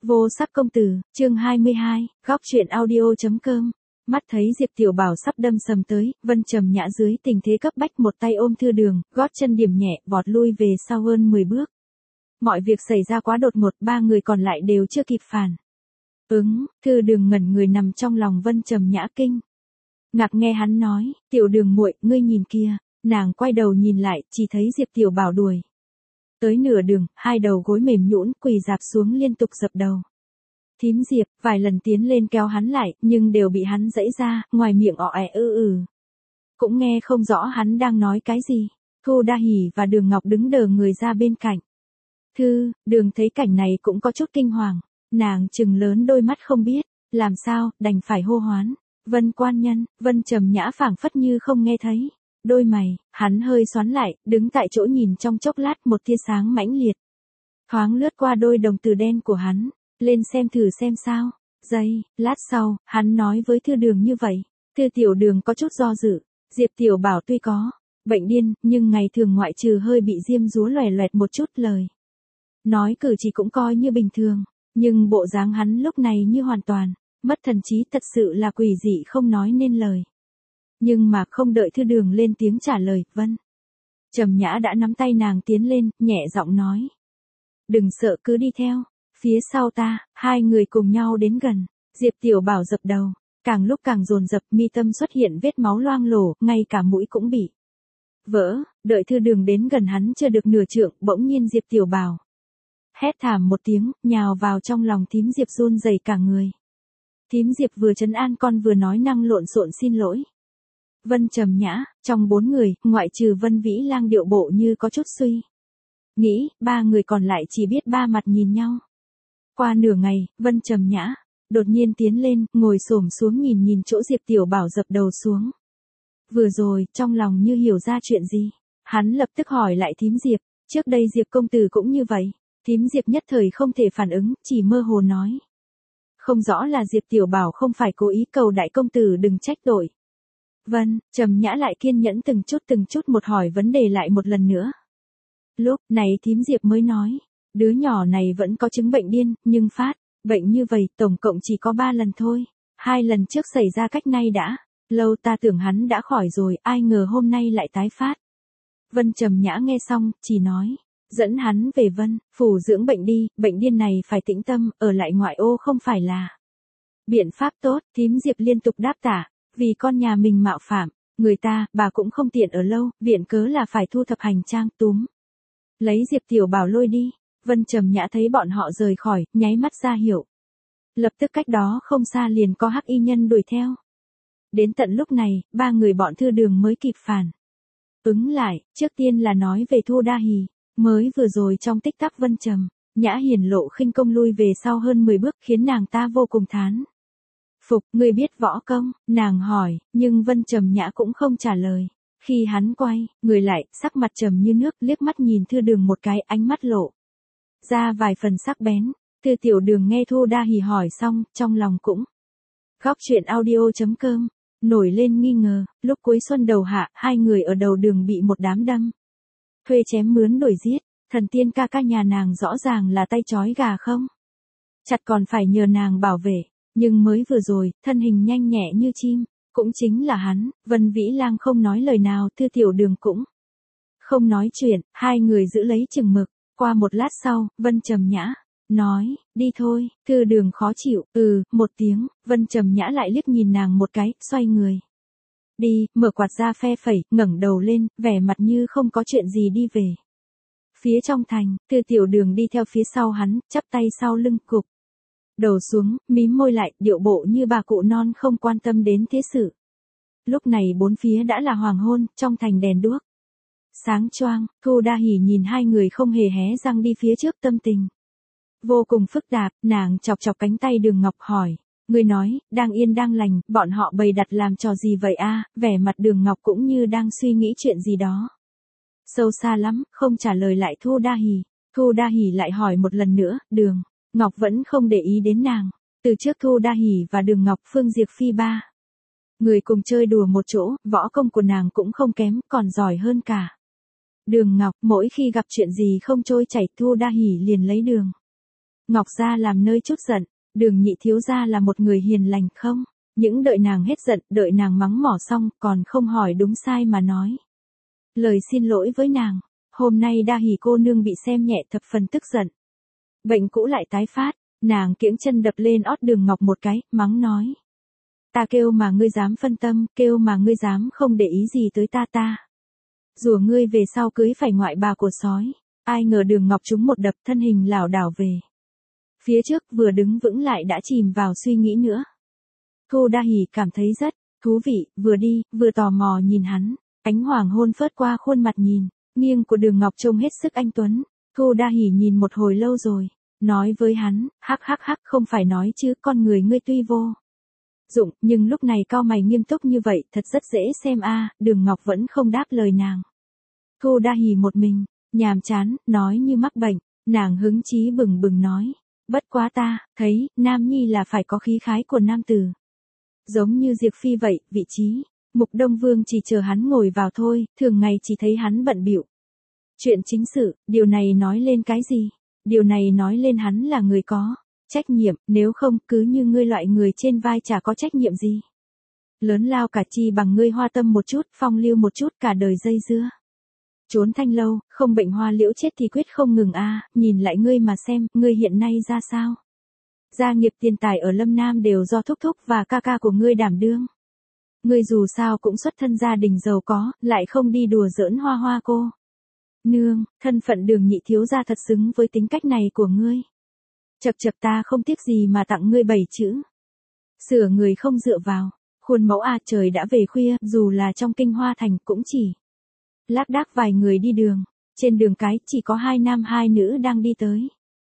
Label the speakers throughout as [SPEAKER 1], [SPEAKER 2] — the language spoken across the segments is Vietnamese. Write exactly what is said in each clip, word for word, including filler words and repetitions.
[SPEAKER 1] Vô sắc công tử, chương hai mươi hai, góc chuyện audio.com. Mắt thấy Diệp Tiểu Bảo sắp đâm sầm tới, Vân Trầm Nhã dưới tình thế cấp bách một tay ôm Thư Đường, gót chân điểm nhẹ, vọt lui về sau hơn mười bước. Mọi việc xảy ra quá đột ngột, ba người còn lại đều chưa kịp phản ứng, Thư Đường ngẩn người nằm trong lòng Vân Trầm Nhã kinh ngạc nghe hắn nói, Tiểu Đường muội, ngươi nhìn kia. Nàng quay đầu nhìn lại, chỉ thấy Diệp Tiểu Bảo đuổi tới nửa đường, hai đầu gối mềm nhũn quỳ dạp xuống liên tục dập đầu. Thím Diệp vài lần tiến lên kéo hắn lại, nhưng đều bị hắn giãy ra, ngoài miệng ọ ẻ ư ừ. Cũng nghe không rõ hắn đang nói cái gì. Thu Đa Hỉ và Đường Ngọc đứng đờ người ra bên cạnh. Thư Đường thấy cảnh này cũng có chút kinh hoàng, nàng trừng lớn đôi mắt không biết làm sao, đành phải hô hoán. Vân quan nhân. Vân Trầm Nhã phảng phất như không nghe thấy. Đôi mày, hắn hơi xoắn lại, đứng tại chỗ nhìn trong chốc lát, một tia sáng mãnh liệt thoáng lướt qua đôi đồng tử đen của hắn. Lên xem thử xem sao. Giây lát sau, hắn nói với Thư Đường như vậy. Thư Tiểu Đường có chút do dự. Diệp Tiểu Bảo tuy có bệnh điên, nhưng ngày thường ngoại trừ hơi bị diêm dúa loè loẹt một chút, lời nói cử chỉ cũng coi như bình thường. Nhưng bộ dáng hắn lúc này như hoàn toàn mất thần trí, thật sự là quỷ dị không nói nên lời. Nhưng mà không đợi Thư Đường lên tiếng trả lời, Vân Trầm Nhã đã nắm tay nàng tiến lên, nhẹ giọng nói. Đừng sợ, cứ đi theo phía sau ta. Hai người cùng nhau đến gần. Diệp Tiểu Bảo dập đầu, càng lúc càng dồn dập, mi tâm xuất hiện vết máu loang lổ, ngay cả mũi cũng bị vỡ. Đợi Thư Đường đến gần hắn chưa được nửa trượng, bỗng nhiên Diệp Tiểu Bảo hét thảm một tiếng, nhào vào trong lòng thím Diệp, run rẩy cả người. Thím Diệp vừa trấn an con vừa nói năng lộn xộn xin lỗi. Vân Trầm Nhã, trong bốn người, ngoại trừ Vân Vĩ Lang điệu bộ như có chút suy nghĩ, ba người còn lại chỉ biết ba mặt nhìn nhau. Qua nửa ngày, Vân Trầm Nhã đột nhiên tiến lên, ngồi xổm xuống nhìn nhìn chỗ Diệp Tiểu Bảo dập đầu xuống. Vừa rồi, trong lòng như hiểu ra chuyện gì, hắn lập tức hỏi lại thím Diệp, trước đây Diệp công tử cũng như vậy. Thím Diệp nhất thời không thể phản ứng, chỉ mơ hồ nói. Không rõ là Diệp Tiểu Bảo không phải cố ý, cầu đại công tử đừng trách tội. Vân Trầm Nhã lại kiên nhẫn từng chút từng chút một hỏi vấn đề lại một lần nữa. Lúc này thím Diệp mới nói, đứa nhỏ này vẫn có chứng bệnh điên, nhưng phát bệnh như vậy tổng cộng chỉ có ba lần thôi. Hai lần trước xảy ra cách nay đã lâu, ta tưởng hắn đã khỏi rồi, ai ngờ hôm nay lại tái phát. Vân Trầm Nhã nghe xong, chỉ nói, dẫn hắn về Vân phủ dưỡng bệnh đi, bệnh điên này phải tĩnh tâm, ở lại ngoại ô không phải là biện pháp tốt. Thím Diệp liên tục đáp tả, vì con nhà mình mạo phạm người ta, bà cũng không tiện ở lâu, viện cớ là phải thu thập hành trang, túm lấy Diệp Tiểu Bảo lôi đi. Vân Trầm Nhã thấy bọn họ rời khỏi, nháy mắt ra hiệu. Lập tức cách đó không xa liền có hắc y nhân đuổi theo. Đến tận lúc này, ba người bọn Thư Đường mới kịp phản ứng lại. Trước tiên là nói về Thu Đa Hỉ. Mới vừa rồi trong tích tắc Vân Trầm Nhã hiển lộ khinh công lui về sau hơn mười bước, khiến nàng ta vô cùng thán phục. Ngươi biết võ công? Nàng hỏi, nhưng Vân Trầm Nhã cũng không trả lời. Khi hắn quay người lại, sắc mặt trầm như nước, liếc mắt nhìn Thư Đường một cái, ánh mắt lộ ra vài phần sắc bén. Thư Tiểu Đường nghe Thu Đa Hỉ hỏi xong, trong lòng cũng góc chuyện audio.com nổi lên nghi ngờ. Lúc cuối xuân đầu hạ, hai người ở đầu đường bị một đám đâm thuê chém mướn đuổi giết. Thần tiên ca ca nhà nàng rõ ràng là tay trói gà không chặt, còn phải nhờ nàng bảo vệ. Nhưng mới vừa rồi, thân hình nhanh nhẹ như chim, cũng chính là hắn. Vân Vĩ Lang không nói lời nào, Thư Tiểu Đường cũng không nói chuyện, hai người giữ lấy chừng mực. Qua một lát sau, Vân Trầm Nhã nói, đi thôi. Thư Đường khó chịu, ừ, một tiếng. Vân Trầm Nhã lại liếc nhìn nàng một cái, xoay người đi, mở quạt ra phe phẩy, ngẩng đầu lên, vẻ mặt như không có chuyện gì đi về phía trong thành. Thư Tiểu Đường đi theo phía sau hắn, chắp tay sau lưng, cụp đầu xuống, mím môi lại, điệu bộ như bà cụ non không quan tâm đến thế sự. Lúc này bốn phía đã là hoàng hôn, trong thành đèn đuốc sáng choang. Thu Đa Hỉ nhìn hai người không hề hé răng đi phía trước, tâm tình vô cùng phức tạp. Nàng chọc chọc cánh tay Đường Ngọc hỏi, người nói, đang yên đang lành, bọn họ bày đặt làm trò gì vậy a? Vẻ mặt Đường Ngọc cũng như đang suy nghĩ chuyện gì đó sâu xa lắm, không trả lời lại Thu Đa Hỉ. Thu Đa Hỉ lại hỏi một lần nữa, Đường Ngọc vẫn không để ý đến nàng. Từ trước Thu Đa Hỉ và Đường Ngọc, Phương Diệp Phi ba người cùng chơi đùa một chỗ, võ công của nàng cũng không kém, còn giỏi hơn cả Đường Ngọc. Mỗi khi gặp chuyện gì không trôi chảy, Thu Đa Hỉ liền lấy Đường Ngọc gia làm nơi chút giận, Đường nhị thiếu gia là một người hiền lành không? Những đợi nàng hết giận, đợi nàng mắng mỏ xong, còn không hỏi đúng sai mà nói lời xin lỗi với nàng. Hôm nay Đa Hỷ cô nương bị xem nhẹ thập phần tức giận. Bệnh cũ lại tái phát, nàng kiễng chân đập lên ót Đường Ngọc một cái, mắng nói. Ta kêu mà ngươi dám phân tâm, kêu mà ngươi dám không để ý gì tới ta ta. Rủa ngươi về sau cưới phải ngoại bà của sói. Ai ngờ Đường Ngọc trúng một đập, thân hình lảo đảo về phía trước, vừa đứng vững lại đã chìm vào suy nghĩ nữa. Cô Đa Hỷ cảm thấy rất thú vị, vừa đi, vừa tò mò nhìn hắn. Ánh hoàng hôn phớt qua khuôn mặt nhìn nghiêng của Đường Ngọc trông hết sức anh tuấn. Cô Đa Hỷ nhìn một hồi lâu rồi, nói với hắn, hắc hắc hắc, không phải nói chứ, con người ngươi tuy vô dụng, nhưng lúc này cau mày nghiêm túc như vậy, thật rất dễ xem a. Đường Ngọc vẫn không đáp lời nàng. Cô Đa Hỷ một mình, nhàm chán, nói như mắc bệnh. Nàng hứng chí bừng bừng nói, bất quá ta thấy nam nhi là phải có khí khái của nam tử, giống như Diệp Phi vậy. Vị trí Mục Đông Vương chỉ chờ hắn ngồi vào thôi, thường ngày chỉ thấy hắn bận bịu chuyện chính sự. Điều này nói lên cái gì? Điều này nói lên hắn là người có trách nhiệm, nếu không, cứ như ngươi loại người trên vai chả có trách nhiệm gì. Lớn lao cả chi bằng ngươi hoa tâm một chút, phong lưu một chút, cả đời dây dưa trốn thanh lâu, không bệnh hoa liễu chết thì quyết không ngừng a. Nhìn lại ngươi mà xem, ngươi hiện nay ra sao? Gia nghiệp tiền tài ở Lâm Nam đều do thúc thúc và ca ca của ngươi đảm đương. Ngươi dù sao cũng xuất thân gia đình giàu có, lại không đi đùa giỡn hoa hoa cô nương. Thân phận Đường nhị thiếu gia thật xứng với tính cách này của ngươi. Chập chập, ta không tiếc gì mà tặng ngươi bảy chữ. Sửa người không dựa vào khuôn mẫu a. Trời đã về khuya, dù là trong kinh hoa thành cũng chỉ lác đác vài người đi đường. Trên đường cái chỉ có hai nam hai nữ đang đi tới.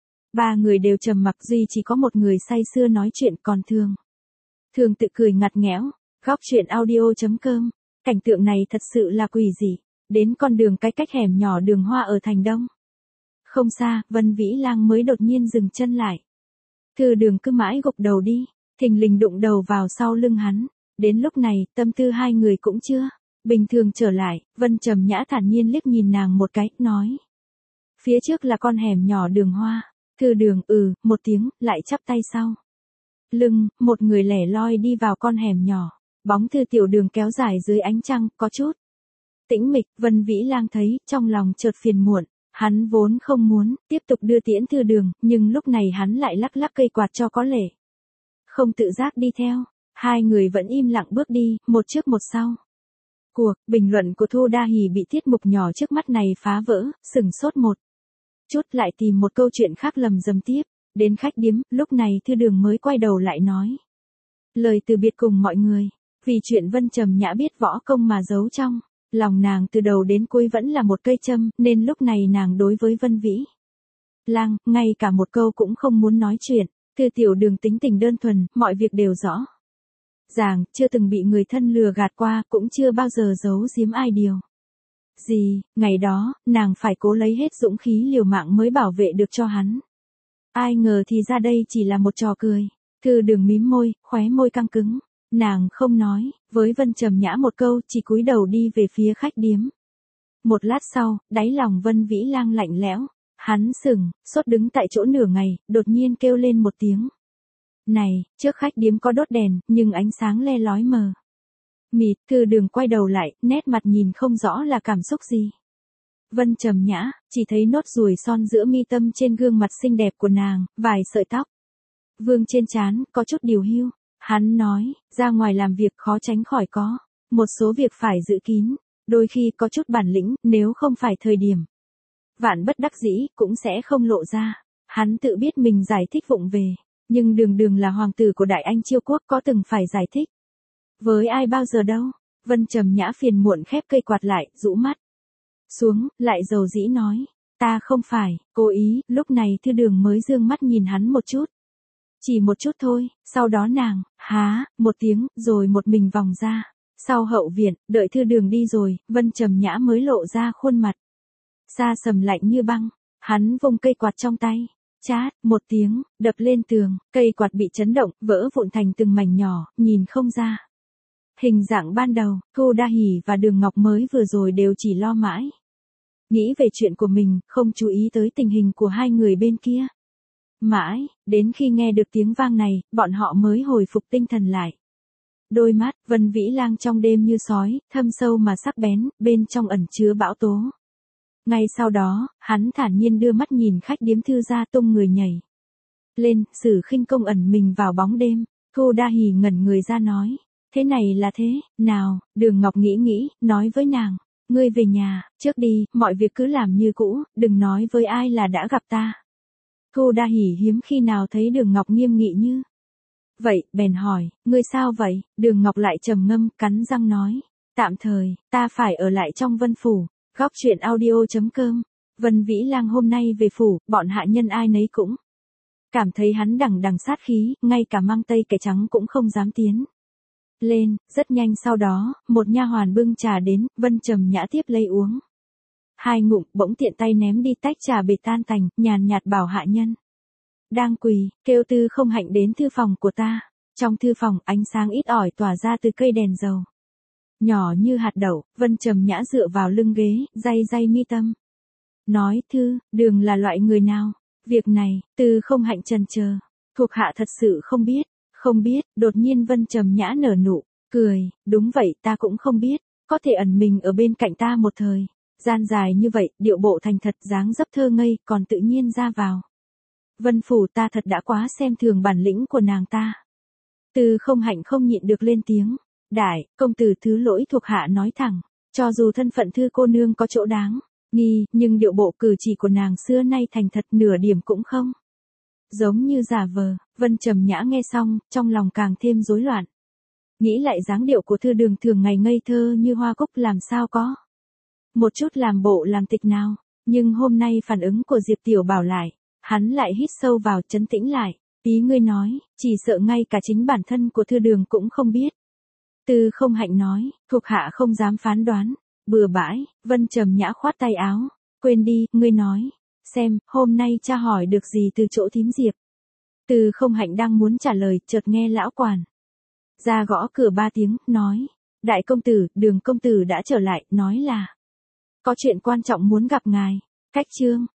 [SPEAKER 1] Ba người đều trầm mặc, duy chỉ có một người say sưa nói chuyện, còn thường thường tự cười ngặt nghẽo. Góc truyện audio chấm com. Cảnh tượng này thật sự là quỷ dị. Đến con đường cái cách hẻm nhỏ Đường Hoa ở thành Đông. Không xa, Vân Vĩ Lang mới đột nhiên dừng chân lại. Thư Đường cứ mãi gục đầu đi, thình lình đụng đầu vào sau lưng hắn. Đến lúc này, tâm tư hai người cũng chưa bình thường trở lại. Vân Trầm Nhã thản nhiên liếc nhìn nàng một cái, nói. Phía trước là con hẻm nhỏ Đường Hoa. Thư Đường ừ, một tiếng, lại chắp tay sau lưng, một người lẻ loi đi vào con hẻm nhỏ. Bóng Thư Tiểu Đường kéo dài dưới ánh trăng, có chút tĩnh mịch. Vân Vĩ Lang thấy, trong lòng chợt phiền muộn. Hắn vốn không muốn tiếp tục đưa tiễn Thư Đường, nhưng lúc này hắn lại lắc lắc cây quạt cho có lệ không tự giác đi theo. Hai người vẫn im lặng bước đi, một trước một sau. Cuộc bình luận của Thu Đa Hỷ bị tiết mục nhỏ trước mắt này phá vỡ, sừng sốt một chút, lại tìm một câu chuyện khác lầm dầm tiếp. Đến khách điếm, lúc này Thư Đường mới quay đầu lại nói lời từ biệt cùng mọi người. Vì chuyện Vân Trầm Nhã biết võ công mà giấu trong lòng nàng từ đầu đến cuối vẫn là một cây châm, nên lúc này nàng đối với Vân Vĩ Lang, ngay cả một câu cũng không muốn nói chuyện. Thư Tiểu Đường tính tình đơn thuần, mọi việc đều rõ ràng, chưa từng bị người thân lừa gạt qua, cũng chưa bao giờ giấu giếm ai điều gì. Ngày đó, nàng phải cố lấy hết dũng khí liều mạng mới bảo vệ được cho hắn. Ai ngờ thì ra đây chỉ là một trò cười. Thư Đường mím môi, khóe môi căng cứng. Nàng không nói với Vân Trầm Nhã một câu, chỉ cúi đầu đi về phía khách điếm. Một lát sau, đáy lòng Vân Vĩ Lang lạnh lẽo. Hắn sững sốt đứng tại chỗ nửa ngày, đột nhiên kêu lên một tiếng. Này, trước khách điếm có đốt đèn, nhưng ánh sáng le lói mờ mịt. Thư Đường quay đầu lại, nét mặt nhìn không rõ là cảm xúc gì. Vân Trầm Nhã chỉ thấy nốt ruồi son giữa mi tâm trên gương mặt xinh đẹp của nàng, vài sợi tóc vương trên trán, có chút điều hưu. Hắn nói, ra ngoài làm việc khó tránh khỏi có một số việc phải giữ kín, đôi khi có chút bản lĩnh, nếu không phải thời điểm vạn bất đắc dĩ, cũng sẽ không lộ ra. Hắn tự biết mình giải thích vụng về, nhưng Đường Đường là hoàng tử của Đại Anh Chiêu Quốc, có từng phải giải thích với ai bao giờ đâu. Vân Trầm Nhã phiền muộn khép cây quạt lại, rũ mắt xuống, lại dầu dĩ nói, ta không phải cố ý. Lúc này Thư Đường mới dương mắt nhìn hắn một chút, chỉ một chút thôi. Sau đó nàng há một tiếng, rồi một mình vòng ra sau hậu viện. Đợi Thư Đường đi rồi, Vân Trầm Nhã mới lộ ra khuôn mặt xa sầm lạnh như băng. Hắn vung cây quạt trong tay, chát một tiếng, đập lên tường. Cây quạt bị chấn động, vỡ vụn thành từng mảnh nhỏ, nhìn không ra hình dạng ban đầu. Thu Đa Hỷ và Đường Ngọc mới vừa rồi đều chỉ lo mãi nghĩ về chuyện của mình, không chú ý tới tình hình của hai người bên kia. Mãi, đến khi nghe được tiếng vang này, bọn họ mới hồi phục tinh thần lại. Đôi mắt, Vân Vĩ Lang trong đêm như sói, thâm sâu mà sắc bén, bên trong ẩn chứa bão tố. Ngay sau đó, hắn thản nhiên đưa mắt nhìn khách điếm thư ra tung người nhảy lên, Sử Khinh Công ẩn mình vào bóng đêm. Thu Đa Hỉ ngẩn người ra nói, thế này là thế, nào, Đường Ngọc nghĩ nghĩ, nói với nàng, ngươi về nhà, trước đi, mọi việc cứ làm như cũ, đừng nói với ai là đã gặp ta. Thu Đa Hỉ hiếm khi nào thấy Đường Ngọc nghiêm nghị như vậy, bèn hỏi, ngươi sao vậy? Đường Ngọc lại trầm ngâm, cắn răng nói, tạm thời, ta phải ở lại trong Vân Phủ. Góc truyện audio chấm com. Vân Vĩ Lang hôm nay về phủ, bọn hạ nhân ai nấy cũng cảm thấy hắn đằng đằng sát khí, ngay cả Mang Tây Kẻ Trắng cũng không dám tiến lên. Rất nhanh sau đó, một nha hoàn bưng trà đến, Vân Trầm Nhã tiếp lấy uống hai ngụm, bỗng tiện tay ném đi tách trà bệt tan tành, nhàn nhạt bảo hạ nhân đang quỳ, kêu Tư Không Hạnh đến thư phòng của ta. Trong thư phòng, ánh sáng ít ỏi tỏa ra từ cây đèn dầu nhỏ như hạt đậu. Vân Trầm Nhã dựa vào lưng ghế, day day mi tâm, nói, Thư, Đường là loại người nào? Việc này, Tư Không Hạnh chần chờ, thuộc hạ thật sự không biết. Không biết? Đột nhiên Vân Trầm Nhã nở nụ cười, đúng vậy, ta cũng không biết. Có thể ẩn mình ở bên cạnh ta một thời gian dài như vậy, điệu bộ thành thật, dáng dấp thơ ngây, còn tự nhiên ra vào Vân Phủ, ta thật đã quá xem thường bản lĩnh của nàng ta. Tư Không Hạnh không nhịn được lên tiếng, đại công tử thứ lỗi, thuộc hạ nói thẳng, cho dù thân phận Thư cô nương có chỗ đáng nghi, nhưng điệu bộ cử chỉ của nàng xưa nay thành thật, nửa điểm cũng không giống như giả vờ. Vân Trầm Nhã nghe xong, trong lòng càng thêm rối loạn. Nghĩ lại dáng điệu của Thư Đường thường ngày ngây thơ như hoa cúc, làm sao có một chút làm bộ làm tịch nào. Nhưng hôm nay phản ứng của Diệp Tiểu Bảo lại, hắn lại hít sâu vào, trấn tĩnh lại. Ý ngươi nói, chỉ sợ ngay cả chính bản thân của Thư Đường cũng không biết. Tư Không Hạnh nói, thuộc hạ không dám phán đoán. Bừa bãi. Vân Trầm Nhã khoát tay áo, quên đi, ngươi nói xem, hôm nay cha hỏi được gì từ chỗ thím Diệp. Tư Không Hạnh đang muốn trả lời, chợt nghe lão quản ra gõ cửa ba tiếng, nói, đại công tử, Đường công tử đã trở lại, nói là có chuyện quan trọng muốn gặp ngài. Cách chương